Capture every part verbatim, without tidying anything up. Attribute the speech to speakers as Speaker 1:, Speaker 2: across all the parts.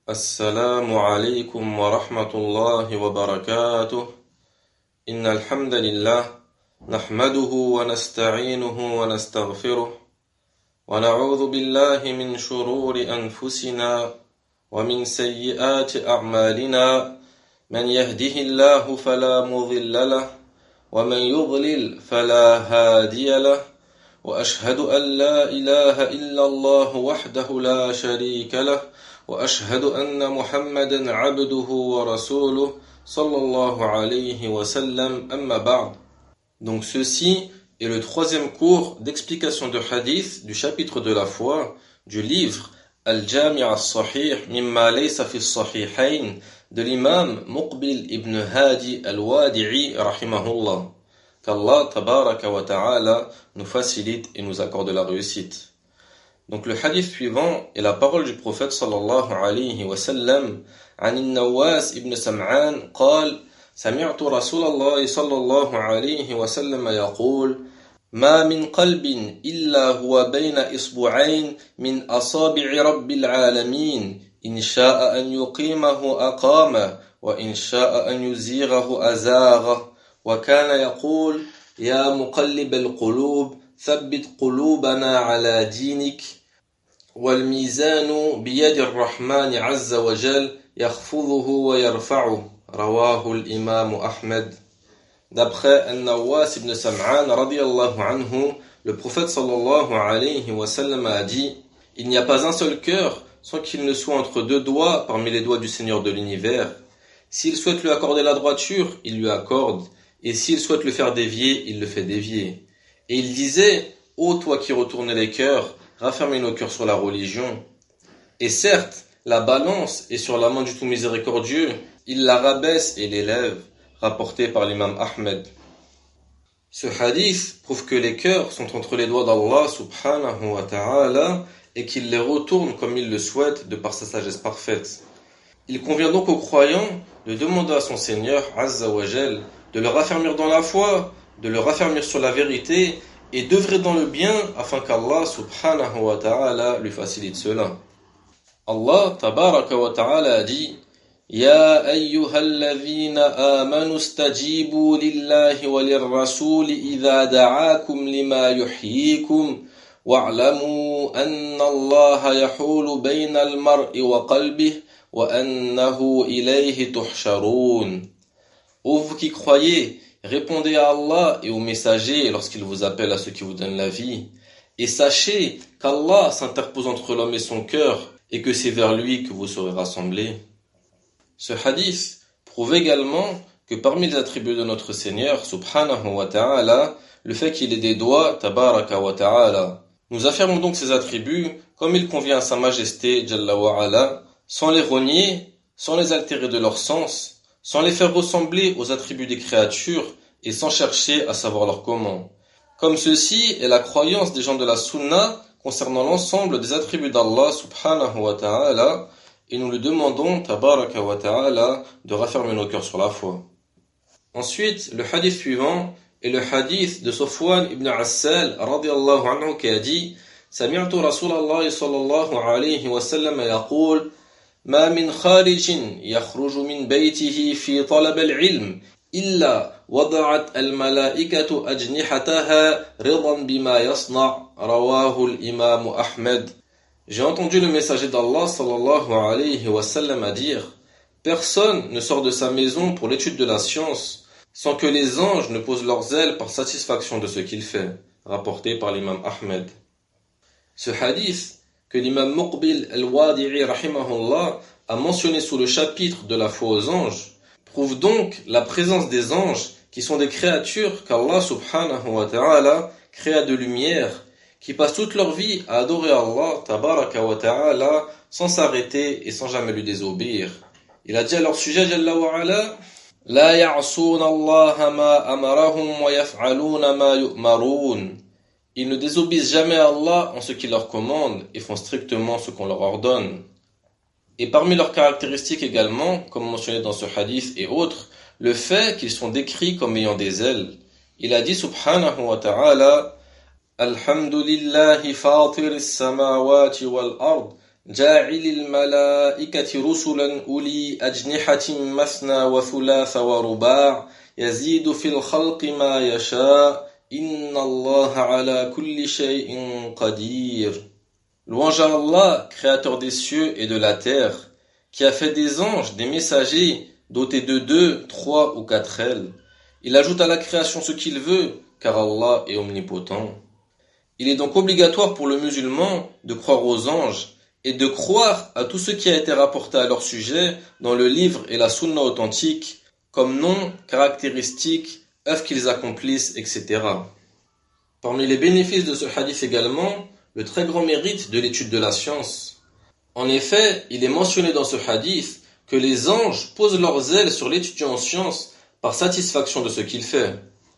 Speaker 1: السلام عليكم ورحمة الله وبركاته. إن الحمد لله نحمده ونستعينه ونستغفره ونعوذ بالله من شرور أنفسنا ومن سيئات أعمالنا. من يهده الله فلا مضل له ومن يضلل فلا هادي له وأشهد أن لا إله إلا الله وحده لا شريك له وأشهد أن محمدا عبده ورسوله صلى الله عليه وسلم أما بعد. Donc ceci est le troisième cours d'explication de hadith du chapitre de la foi du livre Al-Jami' al-Sahih mimma laysa fi as-sahihayn de l'imam Muqbil ibn Hadi al-Wadi'i rahimahullah. Qu'Allah tabaraka wa ta'ala nous facilite et nous accorde la réussite. Donc le hadith suivant est la parole du prophète sallallahu alayhi wa sallam عن النواس ابن سمعان قال سمعت رسول الله صلى الله عليه وسلم يقول ما من قلب إلا هو بين إصبعين من أصابع رب العالمين إن شاء أن يقيمه أقامه وإن شاء أن يزيغه أزاغه وكان يقول يا مقلب القلوب ثبت قلوبنا على دينك والميزان بيد الرحمن عز وجل يخفضه ويرفعه رواه الإمام أحمد. D'après An-Nawas ibn Sam'an radiyallahu anhu, le prophète sallallahu alayhi wa sallam a dit: il n'y a pas un seul cœur sans qu'il ne soit entre deux doigts parmi les doigts du Seigneur de l'univers. S'il souhaite lui accorder la droiture, il lui accorde, et s'il souhaite le faire dévier, il le fait dévier. Et il disait: ô toi qui retournes les cœurs, raffermez nos cœurs sur la religion. Et certes, la balance est sur la main du tout miséricordieux, il la rabaisse et l'élève, rapporté par l'imam Ahmed. Ce hadith prouve que les cœurs sont entre les doigts d'Allah subhanahu wa ta'ala et qu'il les retourne comme il le souhaite de par sa sagesse parfaite. Il convient donc aux croyants de demander à son Seigneur azza wa jal de le raffermir dans la foi, de le raffermir sur la vérité et d'œuvrer dans le bien afin qu'Allah subhanahu wa ta'ala lui facilite cela. Allah tabaraka wa ta'ala a dit: Ya ayyuhalladhina amanu stajibu lillahi wa lirrasuli idha da'akum lima yuhyikum wa'lamu anna Allaha yahulu bayna al-mar'i wa qalbihi wa annahu ilayhi tuhsharun. Ô vous qui croyez, répondez à Allah et aux messagers lorsqu'ils vous appellent à ce qui vous donne la vie. Et sachez qu'Allah s'interpose entre l'homme et son cœur et que c'est vers lui que vous serez rassemblés. Ce hadith prouve également que parmi les attributs de notre Seigneur, subhanahu wa ta'ala, le fait qu'il ait des doigts, tabaraka wa ta'ala. Nous affirmons donc ces attributs comme il convient à sa majesté, jalla wa ala, sans les renier, sans les altérer de leur sens, sans les faire ressembler aux attributs des créatures et sans chercher à savoir leur comment. Comme ceci est la croyance des gens de la Sunna concernant l'ensemble des attributs d'Allah subhanahu wa ta'ala, et nous lui demandons, tabaraka wa ta'ala, de raffermer nos cœurs sur la foi. Ensuite, le hadith suivant est le hadith de Safwan ibn Assal radiyallahu anhu qui a dit: Sami'tu Rasulallah sallallahu alayhi wa sallam yaqul ما من خارج يخرج من بيته في طلب العلم إلا وضعت الملائكة أجنحتها رضا بما يصنع رواه الإمام أحمد. J'ai entendu le messager d'Allah sallallahu alayhi wa sallam à dire: personne ne sort de sa maison pour l'étude de la science sans que les anges ne posent leurs ailes par satisfaction de ce qu'il fait, rapporté par l'imam Ahmed. Ce hadith que l'imam Muqbil al-Wadi'i rahimahullah a mentionné sous le chapitre de la foi aux anges prouve donc la présence des anges qui sont des créatures qu'Allah subhanahu wa ta'ala créa de lumière, qui passent toute leur vie à adorer Allah tabaraka wa ta'ala sans s'arrêter et sans jamais lui désobéir. Il a dit à leur sujet jalla wa ala: La ya'souna Allah ma amarahum wa yaf'aluna ma yu'marun. Ils ne désobéissent jamais à Allah en ce qu'il leur commande et font strictement ce qu'on leur ordonne. Et parmi leurs caractéristiques également, comme mentionné dans ce hadith et autres, le fait qu'ils sont décrits comme ayant des ailes. Il a dit subhanahu wa ta'ala: Alhamdulillahi fatir as-samawati wal ard جاعل الملائكة رسلا أولي أجنحة مثنى وثلاث ورباع يزيد في الخلق ما يشاء إن الله على كل شيء قدير. Louange à Allah, créateur des cieux et de la terre, qui a fait des anges, des messagers, dotés de deux, trois ou quatre ailes. Il ajoute à la création ce qu'il veut, car Allah est omnipotent. Il est donc obligatoire pour le musulman de croire aux anges et de croire à tout ce qui a été rapporté à leur sujet dans le livre et la sunna authentique, comme noms, caractéristiques, œuvres qu'ils accomplissent, et cetera. Parmi les bénéfices de ce hadith également, le très grand mérite de l'étude de la science. En effet, il est mentionné dans ce hadith que les anges posent leurs ailes sur l'étudiant en science par satisfaction de ce qu'il fait.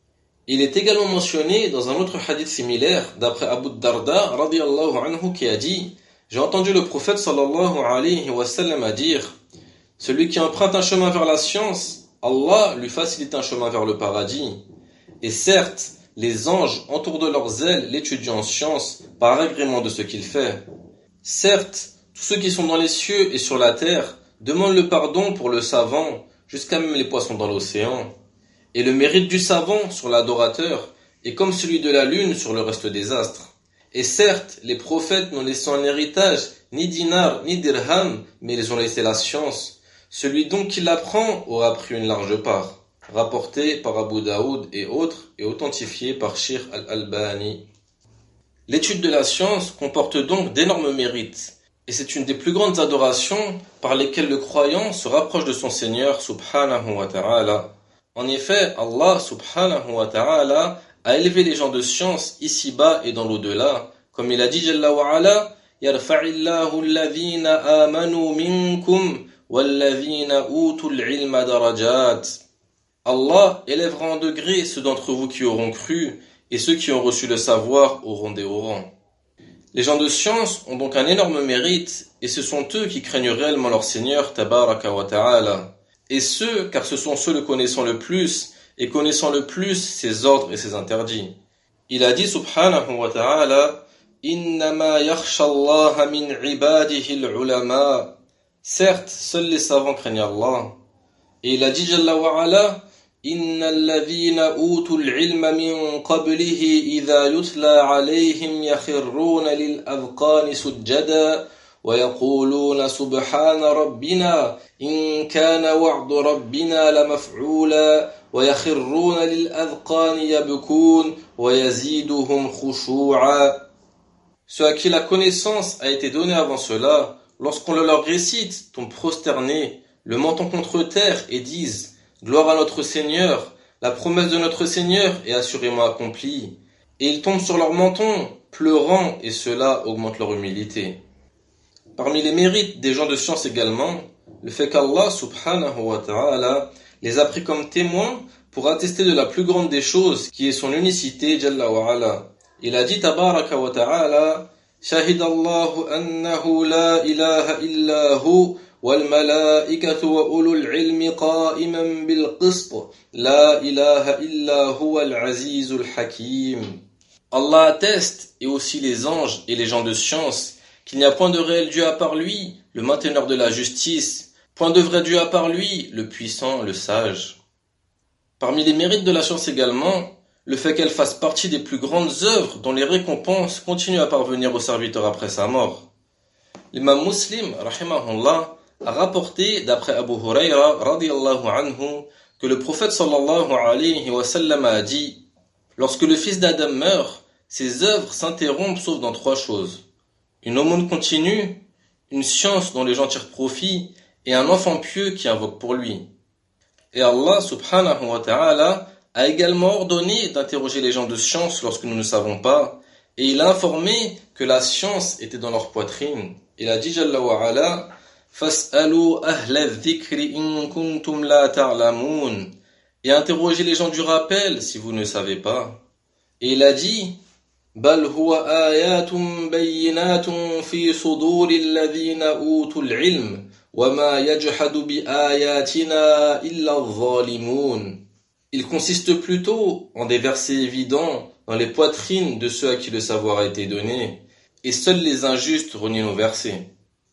Speaker 1: Il est également mentionné dans un autre hadith similaire d'après Abu Darda radiyallahu anhu qui a dit: j'ai entendu le prophète sallallahu alayhi wa sallam à dire: celui qui emprunte un chemin vers la science, Allah lui facilite un chemin vers le paradis. Et certes, les anges entourent de leurs ailes l'étudiant en science par agrément de ce qu'il fait. Certes, tous ceux qui sont dans les cieux et sur la terre demandent le pardon pour le savant, jusqu'à même les poissons dans l'océan. Et le mérite du savant sur l'adorateur est comme celui de la lune sur le reste des astres. Et certes, les prophètes n'ont laissé en héritage ni dinar ni dirham, mais ils ont laissé la science. Celui donc qui l'apprend aura pris une large part. Rapporté par Abu Daoud et autres et authentifié par Sheikh Al-Albani. L'étude de la science comporte donc d'énormes mérites. Et c'est une des plus grandes adorations par lesquelles le croyant se rapproche de son Seigneur subhanahu wa ta'ala. En effet, Allah subhanahu wa ta'ala a élevé les gens de science ici-bas et dans l'au-delà. Comme il a dit Jalla wa ala, Yarfa'illahu alladhina amanu minkum walladhina utul ilma darajat. Allah élèvera en degrés ceux d'entre vous qui auront cru et ceux qui ont reçu le savoir auront des hauts rangs. Les gens de science ont donc un énorme mérite et ce sont eux qui craignent réellement leur Seigneur tabaraka wa ta'ala. Et ceux, car ce sont ceux le connaissant le plus et connaissant le plus ses ordres et ses interdits. Il a dit subhanahu wa ta'ala: Innama yakhsha Allah min ibadihi al-ulama. Certes, seuls les savants craignent Allah. Et il a dit Jalla wa ala: Inna alladhina utul ilma min qablihi idha yutla alayhim yakhirruna lil adhqani sujjada wa yaquluna subhana rabbina in kana wa'du rabbina lamaf'ula wa yakhirruna lil adhqani yabkun wa yaziduhum khushu'a. Ceux à qui la connaissance a été donnée avant cela, lorsqu'on le leur récite, tombent prosternés, le menton contre terre et disent: gloire à notre Seigneur, la promesse de notre Seigneur est assurément accomplie. Et ils tombent sur leur menton, pleurant, et cela augmente leur humilité. Parmi les mérites des gens de science également, le fait qu'Allah subhanahu wa ta'ala les a pris comme témoins pour attester de la plus grande des choses, qui est son unicité, Jalla wa ala. Il a dit tabaraka wa ta'ala: Shahidallahu annahu la ilaha illa hu والملائكة وأولو العلم قائما بالقسط لا إله إلا هو العزيز الحكيم. Allah atteste, et aussi les anges et les gens de science, qu'il n'y a point de réel Dieu à part lui, le mainteneur de la justice, point de vrai Dieu à part lui, le puissant, le sage. Parmi les mérites de la science également, le fait qu'elle fasse partie des plus grandes œuvres dont les récompenses continuent à parvenir au serviteur après sa mort. L'imam Muslim, rahimahullah, a rapporté d'après Abu Hurayra radiyallahu anhu que le prophète sallallahu alayhi wa sallam a dit: lorsque le fils d'Adam meurt, ses œuvres s'interrompent sauf dans trois choses: une aumône continue, une science dont les gens tirent profit et un enfant pieux qui invoque pour lui. Et Allah subhanahu wa ta'ala a également ordonné d'interroger les gens de science lorsque nous ne savons pas, et il a informé que la science était dans leur poitrine. Il a dit Jalla wa ala: Fas'alu ahla dhikri in kuntum la ta'lamun. Et interrogez les gens du rappel si vous ne savez pas. Et il a dit: Bal huwa ayatun bayyinatun fi suduril ladhina utul ilm wa ma yajhadu bi ayatina illa adh-dhalimun. Il consiste plutôt en des versets évidents dans les poitrines de ceux à qui le savoir a été donné, et seuls les injustes renient nos versets.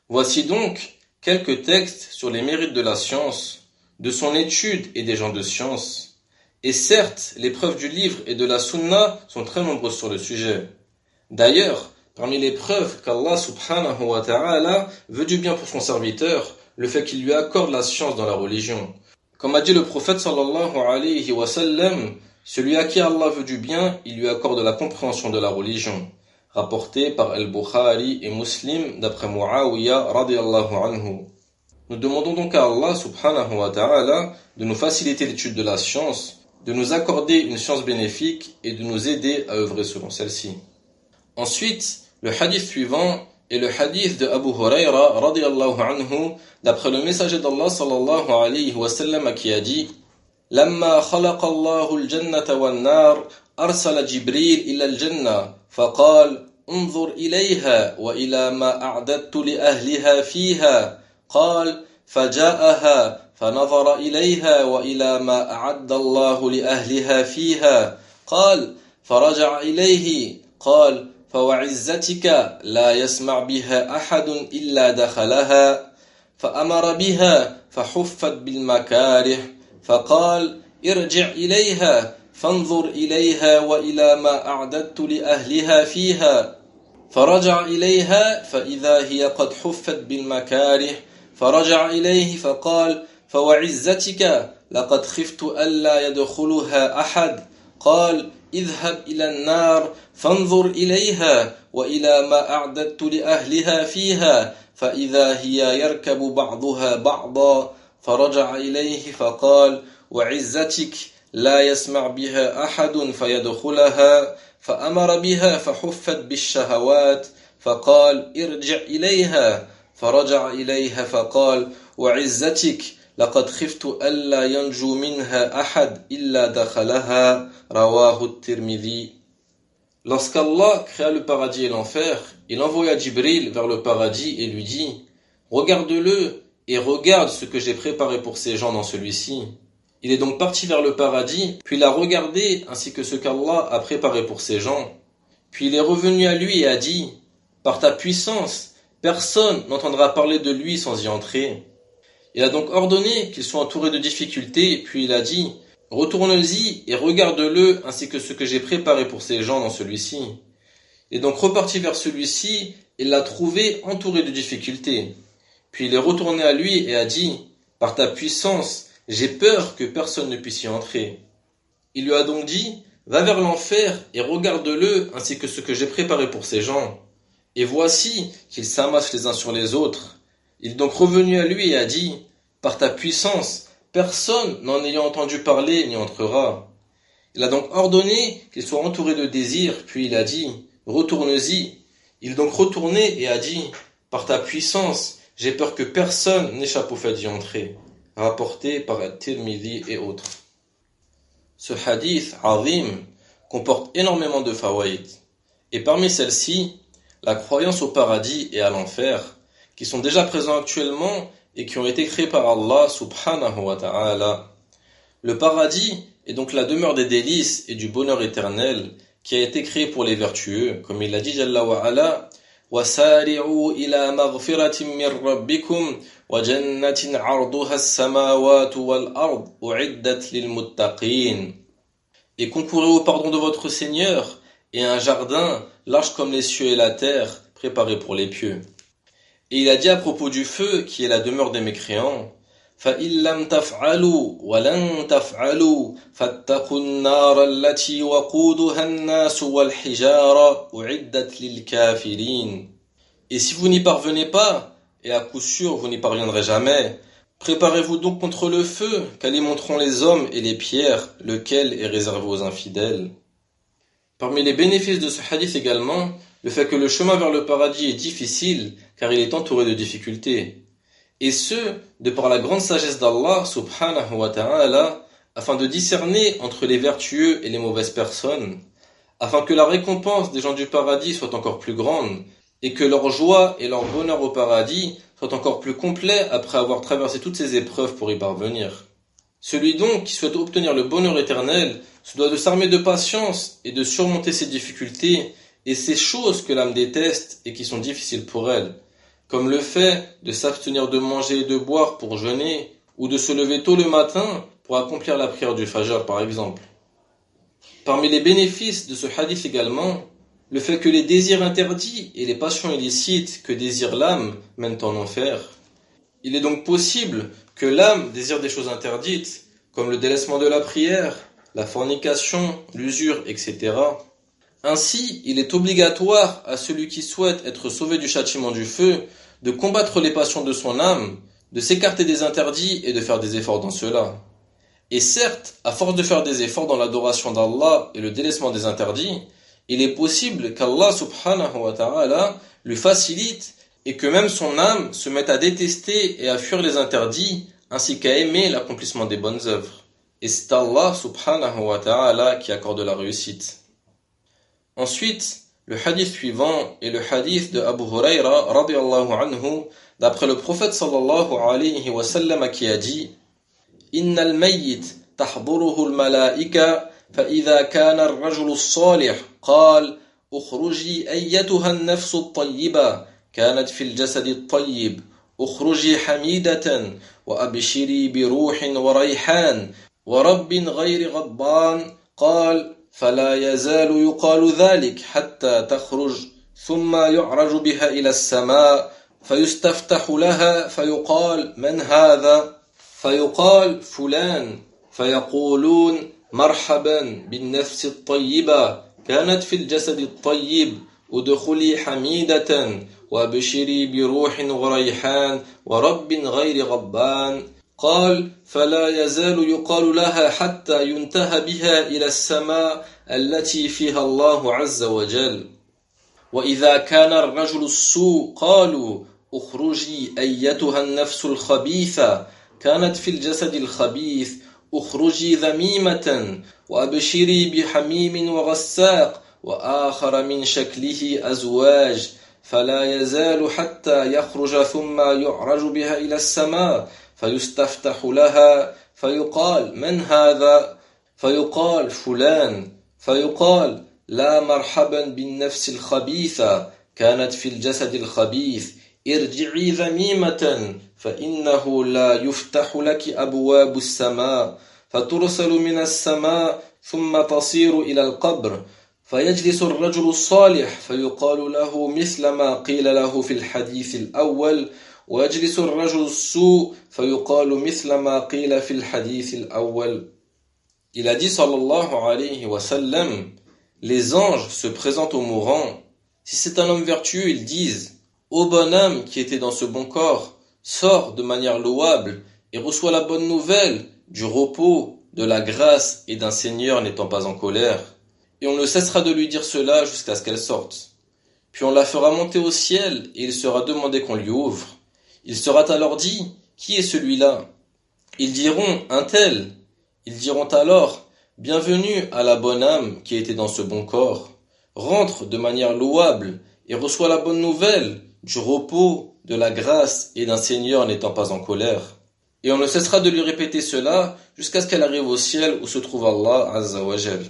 Speaker 1: Voici donc quelques textes sur les mérites de la science, de son étude et des gens de science. Et certes, les preuves du livre et de la sunna sont très nombreuses sur le sujet. D'ailleurs, parmi les preuves qu'Allah subhanahu wa ta'ala veut du bien pour son serviteur, le fait qu'il lui accorde la science dans la religion. Comme a dit le prophète sallallahu alayhi wa sallam, celui à qui Allah veut du bien, il lui accorde la compréhension de la religion. Rapporté par Al-Bukhari et Muslim d'après Muawiyah radiyallahu anhu. Nous demandons donc à Allah subhanahu wa ta'ala de nous faciliter l'étude de la science, de nous accorder une science bénéfique et de nous aider à œuvrer selon celle-ci. Ensuite, le hadith suivant est le hadith de Abu Huraira radiyallahu anhu d'après le messager d'Allah sallallahu alayhi wa sallam qui a dit لما خلق الله الجنة والنار أرسل جبريل إلى الجنة فقال انظر إليها وإلى ما أعددت لأهلها فيها قال فجاءها فنظر إليها وإلى ما أعد الله لأهلها فيها قال فرجع إليه قال فوعزتك لا يسمع بها أحد إلا دخلها فأمر بها فحفت بالمكاره فقال ارجع إليها فانظر إليها وإلى ما أعددت لأهلها فيها فرجع إليها فإذا هي قد حفت بالمكاره فرجع إليه فقال فوعزتك لقد خفت ألا يدخلها أحد قال اذهب إلى النار فانظر إليها وإلى ما أعددت لأهلها فيها فإذا هي يركب بعضها بعضا فرجع إليه فقال وعزتك لا يسمع بها أحد فيدخلها فأمر بها فحفت بالشهوات فقال ارجع إليها فرجع إليها فقال وعزتك لقد خفت ألا ينجو منها أحد إلا دخلها رواه الترمذي. Lorsqu'Allah créa le paradis et l'enfer, il envoya Jibril vers le paradis et lui dit « Regarde-le et regarde ce que j'ai préparé pour ces gens dans celui-ci. » Il est donc parti vers le paradis, puis il a regardé ainsi que ce qu'Allah a préparé pour ces gens. Puis il est revenu à lui et a dit « Par ta puissance, personne n'entendra parler de lui sans y entrer. » Il a donc ordonné qu'ils soient entourés de difficultés, puis il a dit « Retourne-y et regarde-le ainsi que ce que j'ai préparé pour ces gens dans celui-ci. » Il est donc reparti vers celui-ci et l'a trouvé entouré de difficultés. Puis il est retourné à lui et a dit « Par ta puissance, j'ai peur que personne ne puisse y entrer. » Il lui a donc dit « Va vers l'enfer et regarde-le ainsi que ce que j'ai préparé pour ces gens. » Et voici qu'ils s'amassent les uns sur les autres. Il est donc revenu à lui et a dit « Par ta puissance, personne n'en ayant entendu parler n'y entrera. » Il a donc ordonné qu'il soit entouré de désirs, puis il a dit « Retourne-y. » Il est donc retourné et a dit « Par ta puissance, j'ai peur que personne n'échappe au fait d'y entrer. » Rapporté par At-Tirmidhi et autres. Ce hadith, azim, comporte énormément de fawaïd. Et parmi celles-ci, la croyance au paradis et à l'enfer, qui sont déjà présents actuellement et qui ont été créés par Allah subhanahu wa ta'ala. Le paradis est donc la demeure des délices et du bonheur éternel qui a été créé pour les vertueux, comme il l'a dit Jalla wa ala, وَسَارِعُوا إِلَى مَغْفِرَةٍ مِّن رَّبِّكُمْ وَجَنَّةٍ عَرْضُهَا السَّمَاوَاتُ وَالْأَرْضُ أُعِدَّتْ لِلْمُتَّقِينَ. Et concourez au pardon de votre Seigneur et un jardin large comme les cieux et la terre, préparé pour les pieux. Et il a dit à propos du feu, qui est la demeure des mécréants, فَإِن لَّمْ تَفْعَلُوا وَلَن تَفْعَلُوا فَاتَّقُوا النَّارَ الَّتِي وَقُودُهَا النَّاسُ وَالْحِجَارَةُ أُعِدَّتْ لِلْكَافِرِينَ. Et si vous n'y parvenez pas, et à coup sûr vous n'y parviendrez jamais, préparez-vous donc contre le feu qu'alimenteront les hommes et les pierres, lequel est réservé aux infidèles. Parmi les bénéfices de ce hadith également, le fait que le chemin vers le paradis est difficile, car il est entouré de difficultés. Et ce, de par la grande sagesse d'Allah, subhanahu wa ta'ala, afin de discerner entre les vertueux et les mauvaises personnes, afin que la récompense des gens du paradis soit encore plus grande, et que leur joie et leur bonheur au paradis soient encore plus complets après avoir traversé toutes ces épreuves pour y parvenir. Celui donc qui souhaite obtenir le bonheur éternel se doit de s'armer de patience et de surmonter ces difficultés et ces choses que l'âme déteste et qui sont difficiles pour elle, comme le fait de s'abstenir de manger et de boire pour jeûner, ou de se lever tôt le matin pour accomplir la prière du Fajr par exemple. Parmi les bénéfices de ce hadith également, le fait que les désirs interdits et les passions illicites que désire l'âme mènent en enfer. Il est donc possible que l'âme désire des choses interdites, comme le délaissement de la prière, la fornication, l'usure, et cetera. Ainsi, il est obligatoire à celui qui souhaite être sauvé du châtiment du feu de combattre les passions de son âme, de s'écarter des interdits et de faire des efforts dans cela. Et certes, à force de faire des efforts dans l'adoration d'Allah et le délaissement des interdits, il est possible qu'Allah subhanahu wa ta'ala lui facilite et que même son âme se mette à détester et à fuir les interdits ainsi qu'à aimer l'accomplissement des bonnes œuvres. Et c'est Allah subhanahu wa ta'ala qui accorde la réussite. Ensuite, le hadith suivant est le hadith de Abu Huraira radiyallahu anhu, d'après le prophète sallallahu alayhi wa sallam qui a dit: Inna al-mayyit tahduruhu al-malaika fa idha kana ar-rajulu as-salih qala ukhruji ayyatuha an-nafsu at-tayyiba kanat fi al-jasad at-tayyib ukhruji hamidatan wa abshiri bi ruhin wa rayhan wa rabbin ghayri ghadban qala فلا يزال يقال ذلك حتى تخرج ثم يعرج بها إلى السماء فيستفتح لها فيقال من هذا فيقال فلان فيقولون مرحبا بالنفس الطيبة كانت في الجسد الطيب ادخلي حميدة وابشري بروح وريحان ورب غير غضبان قال فلا يزال يقال لها حتى ينتهى بها إلى السماء التي فيها الله عز وجل وإذا كان الرجل السوء قالوا اخرجي أيتها النفس الخبيثة كانت في الجسد الخبيث اخرجي ذميمة وأبشري بحميم وغساق وآخر من شكله أزواج فلا يزال حتى يخرج ثم يعرج بها إلى السماء فيستفتح لها فيقال من هذا فيقال فلان فيقال لا مرحبا بالنفس الخبيثة كانت في الجسد الخبيث ارجعي ذميمة فإنه لا يفتح لك أبواب السماء فترسل من السماء ثم تصير إلى القبر فيجلس الرجل الصالح فيقال له مثل ما قيل له في الحديث الأول ويجلس الرجل السوء فيقال مثل ما قيل في الحديث الأول. Il a dit sallallahu alayhi wa sallam, les anges se présentent aux mourants. Si c'est un homme vertueux, ils disent: Ô bonne âme qui était dans ce bon corps, sors de manière louable et reçois la bonne nouvelle du repos, de la grâce et d'un Seigneur n'étant pas en colère. Et on ne cessera de lui dire cela jusqu'à ce qu'elle sorte. Puis on la fera monter au ciel et il sera demandé qu'on lui ouvre. Il sera alors dit: Qui est celui-là? Ils diront: Un tel. Ils diront alors: Bienvenue à la bonne âme qui était dans ce bon corps. Rentre de manière louable et reçois la bonne nouvelle du repos, de la grâce et d'un Seigneur n'étant pas en colère. Et on ne cessera de lui répéter cela jusqu'à ce qu'elle arrive au ciel où se trouve Allah Azza wa Jal.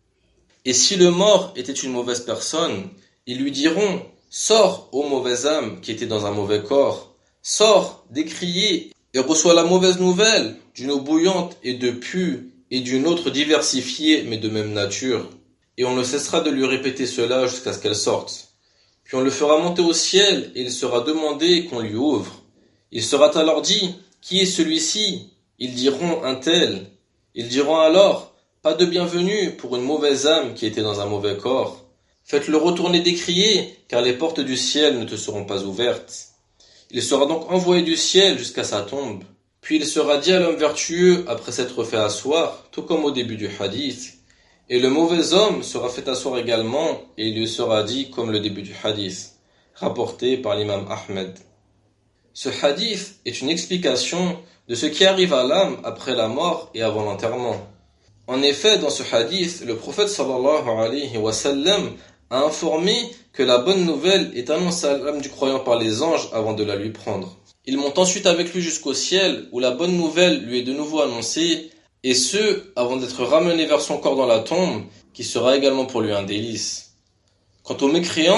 Speaker 1: Et si le mort était une mauvaise personne, ils lui diront: Sors, ô mauvaise âme qui était dans un mauvais corps. Sors, décrié, et reçois la mauvaise nouvelle d'une eau bouillante et de pu, et d'une autre diversifiée mais de même nature. Et on ne cessera de lui répéter cela jusqu'à ce qu'elle sorte. Puis on le fera monter au ciel et il sera demandé qu'on lui ouvre. Il sera alors dit: Qui est celui-ci? Ils diront: Un tel. Ils diront alors: Pas de bienvenue pour une mauvaise âme qui était dans un mauvais corps. Faites-le retourner décrié, car les portes du ciel ne te seront pas ouvertes. Il sera donc envoyé du ciel jusqu'à sa tombe. Puis il sera dit à l'homme vertueux après s'être fait asseoir, tout comme au début du hadith. Et le mauvais homme sera fait asseoir également, et il lui sera dit comme le début du hadith, rapporté par l'imam Ahmed. Ce hadith est une explication de ce qui arrive à l'âme après la mort et avant l'enterrement. En effet, dans ce hadith, le prophète sallallahu alayhi wa sallam a informé que la bonne nouvelle est annoncée à l'âme du croyant par les anges avant de la lui prendre. Ils montent ensuite avec lui jusqu'au ciel où la bonne nouvelle lui est de nouveau annoncée, et ce, avant d'être ramené vers son corps dans la tombe, qui sera également pour lui un délice. Quant aux mécréants,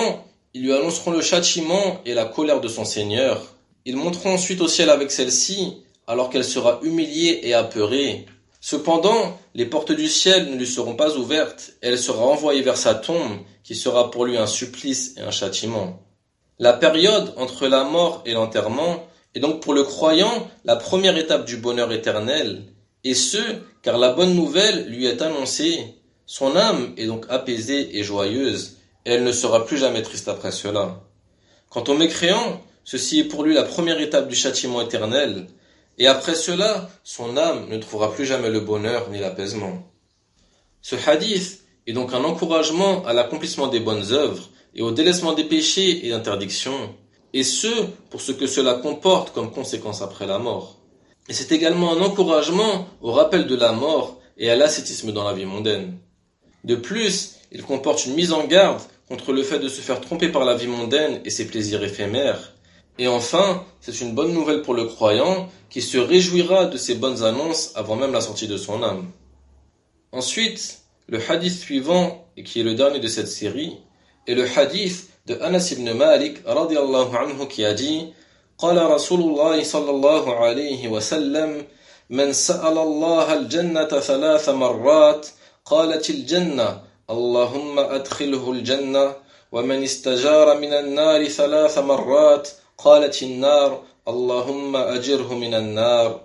Speaker 1: ils lui annonceront le châtiment et la colère de son Seigneur. Ils monteront ensuite au ciel avec celle-ci, alors qu'elle sera humiliée et apeurée. Cependant, les portes du ciel ne lui seront pas ouvertes, et elle sera envoyée vers sa tombe, qui sera pour lui un supplice et un châtiment. La période entre la mort et l'enterrement est donc pour le croyant la première étape du bonheur éternel, et ce, car la bonne nouvelle lui est annoncée. Son âme est donc apaisée et joyeuse, et elle ne sera plus jamais triste après cela. Quant au mécréant, ceci est pour lui la première étape du châtiment éternel, et après cela, son âme ne trouvera plus jamais le bonheur ni l'apaisement. Ce hadith est donc un encouragement à l'accomplissement des bonnes œuvres et au délaissement des péchés et interdictions, et ce, pour ce que cela comporte comme conséquence après la mort. Et c'est également un encouragement au rappel de la mort et à l'ascétisme dans la vie mondaine. De plus, il comporte une mise en garde contre le fait de se faire tromper par la vie mondaine et ses plaisirs éphémères. Et enfin, c'est une bonne nouvelle pour le croyant qui se réjouira de ces bonnes annonces avant même la sortie de son âme. Ensuite, le hadith suivant, et qui est le dernier de cette série, est le hadith de Anas ibn Malik radiyallahu anhu qui a dit قال رسول الله صلى الله عليه وسلم من سأل الله الجنة ثلاث مرات قالت الجنة اللهم أدخله الجنة ومن استجار من النار ثلاث مرات قالت النار اللهم أجره من النار.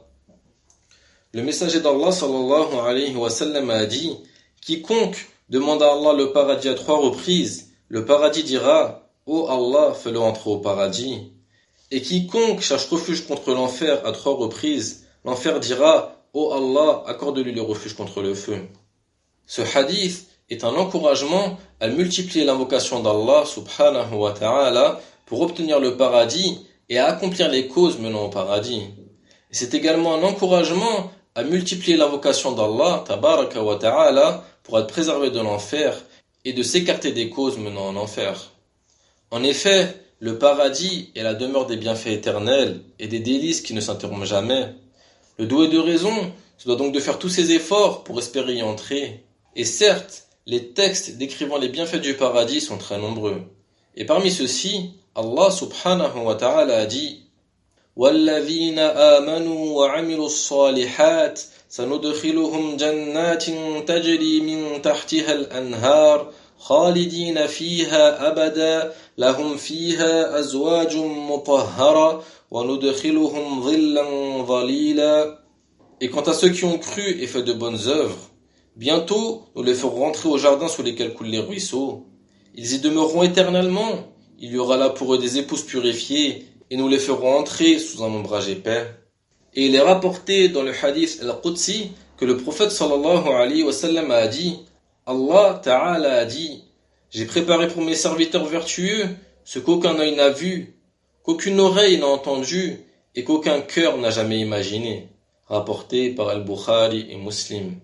Speaker 1: Le messager d'Allah sallallahu alayhi wa sallam a dit quiconque demande à Allah le paradis à trois reprises, le paradis dira ô Allah, fais-le entrer au paradis. Et quiconque cherche refuge contre l'enfer à trois reprises, l'enfer dira ô Allah, accorde-lui le refuge contre le feu. Ce hadith est un encouragement à multiplier l'invocation d'Allah subhanahu wa ta'ala pour obtenir le paradis et à accomplir les causes menant au paradis. Et c'est également un encouragement à multiplier l'invocation d'Allah tabaraka wa ta'ala pour être préservé de l'enfer et de s'écarter des causes menant en enfer. En effet, le paradis est la demeure des bienfaits éternels et des délices qui ne s'interrompent jamais. Le doué de raison se doit donc de faire tous ses efforts pour espérer y entrer. Et certes, les textes décrivant les bienfaits du paradis sont très nombreux. Et parmi ceux-ci, Allah subhanahu wa ta'ala a dit وَالَّذِينَ آمَنُوا وَعَمِلُوا الصَّالِحَاتِ سَنُدْخِلُهُمْ جَنَّاتٍ تَجْرِي مِنْ تَحْتِهَا الْأَنْهَارُ خالدين فيها أبدا لهم فيها أزواج مطهرة وندخلهم ظلا ظليلا. Et quant à ceux qui ont cru et fait de bonnes œuvres, bientôt nous les ferons rentrer au jardin sous lesquels coulent les ruisseaux. Ils y demeureront éternellement, il y aura là pour eux des épouses purifiées, et nous les ferons entrer sous un ombrage épais. Et il est rapporté dans le hadith al-Qudsi que le prophète sallallahu alayhi wa sallam a dit Allah Ta'ala a dit j'ai préparé pour mes serviteurs vertueux ce qu'aucun œil n'a vu, qu'aucune oreille n'a entendu et qu'aucun cœur n'a jamais imaginé. Rapporté par Al-Bukhari et Muslim.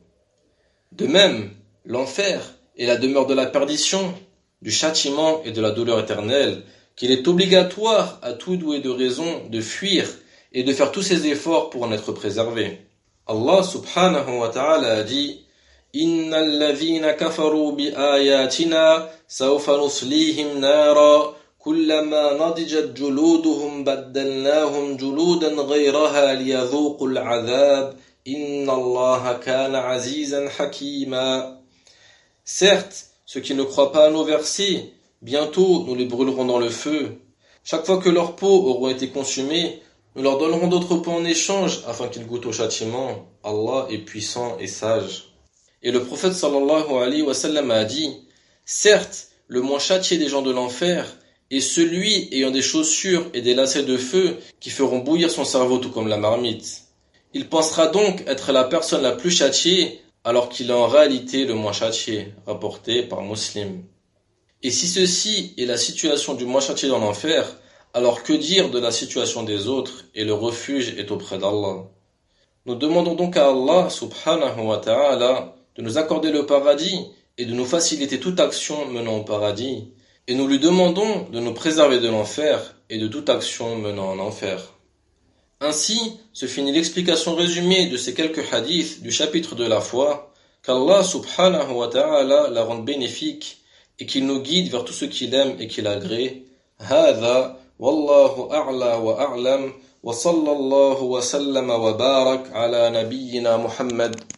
Speaker 1: De même, l'enfer est la demeure de la perdition, du châtiment et de la douleur éternelle, qu'il est obligatoire à tout doué de raison de fuir et de faire tous ses efforts pour en être préservé. Allah subhanahu wa ta'ala a dit إن الذين كفروا بآياتنا سوف نصليهم نارا كلما نضجت جلودهم بدلناهم جلودا غيرها ليذوقوا العذاب إن الله كان عزيزا حكيما. Certes, ceux qui ne croient pas à nos versets, bientôt nous les brûlerons dans le feu. Chaque fois que leurs peaux auront été consumées, nous leur donnerons d'autres peaux en échange afin qu'ils goûtent au châtiment. Allah est puissant et sage. Et le prophète sallallahu alayhi wa sallam a dit certes, le moins châtié des gens de l'enfer est celui ayant des chaussures et des lacets de feu qui feront bouillir son cerveau tout comme la marmite. Il pensera donc être la personne la plus châtiée alors qu'il est en réalité le moins châtié, rapporté par Muslim. Et si ceci est la situation du moins châtié dans l'enfer, alors que dire de la situation des autres et le refuge est auprès d'Allah. Nous demandons donc à Allah subhanahu wa ta'ala de nous accorder le paradis et de nous faciliter toute action menant au paradis. Et nous lui demandons de nous préserver de l'enfer et de toute action menant en enfer. Ainsi se finit l'explication résumée de ces quelques hadiths du chapitre de la foi, qu'Allah subhanahu wa ta'ala la rende bénéfique et qu'il nous guide vers tout ce qu'il aime et qu'il agrée. هذا والله أعلى وأعلم وصلى الله وسلم وبارك على نبينا محمد